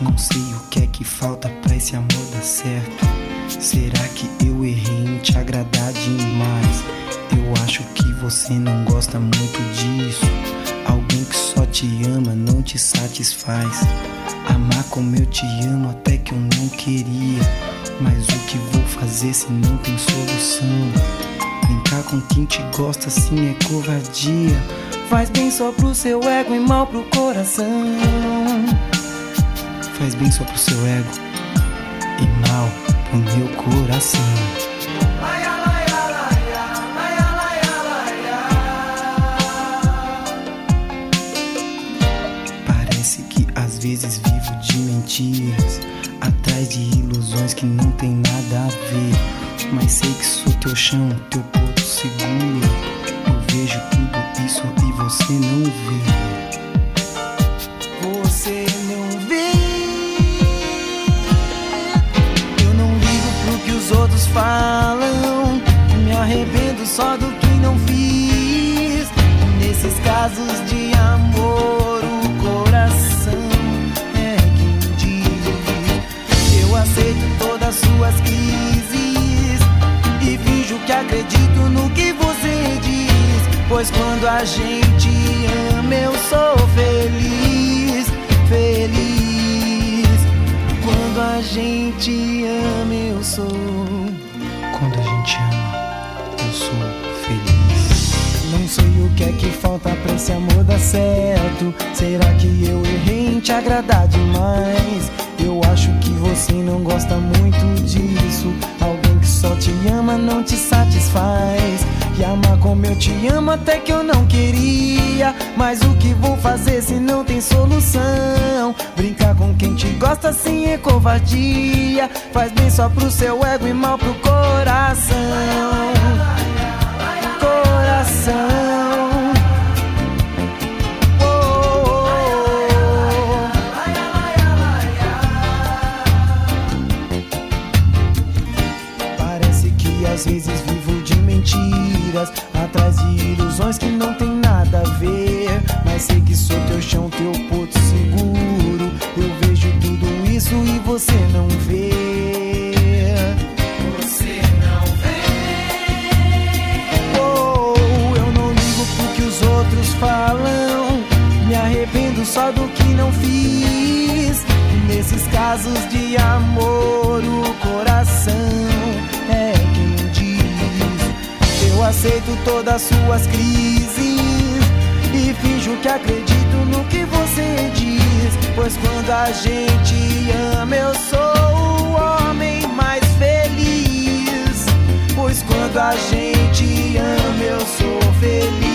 Não sei o que é que falta pra esse amor dar certo. Será que eu errei em te agradar demais? Eu acho que você não gosta muito disso. Alguém que só te ama não te satisfaz. Amar como eu te amo até que eu não queria. Mas o que vou fazer se não tem solução? Brincar com quem te gosta assim é covardia. Faz bem só pro seu ego e mal pro coração. Faz bem só pro seu ego e mal pro meu coração. Parece que às vezes vivo de mentiras, atrás de ilusões que não tem nada a ver. Mas sei que sou teu chão, teu porto seguro. Eu vejo tudo isso e você não vê. Você não vê. Eu não ligo pro que os outros falam. Me arrependo só do que não fiz. Nesses casos de amor, o coração é quem diz. Eu aceito todas as suas crises e finjo que acredito no que você diz. Pois quando a gente ama eu sou feliz, feliz. Quando a gente ama eu sou. Quando a gente ama eu sou feliz. Não sei o que é que falta pra esse amor dar certo. Será que eu errei em te agradar demais? Eu acho que você não gosta muito disso. Alguém que só te ama não te satisfaz. E amar como eu te amo até que eu não queria. Mas o que vou fazer se não tem solução? Brincar com quem te gosta assim é covardia. Faz bem só pro seu ego e mal pro coração. Coração. Às vezes vivo de mentiras, atrás de ilusões que não tem nada a ver. Mas sei que sou teu chão, teu porto seguro. Eu vejo tudo isso e você não vê. Você não vê. Oh, eu não ligo pro que os outros falam. Me arrependo só do que não fiz. Nesses casos de amor, o coração é quem diz. Eu aceito todas as suas crises e finjo que acredito no que você diz. Pois quando a gente ama eu sou o homem mais feliz. Pois quando a gente ama eu sou feliz.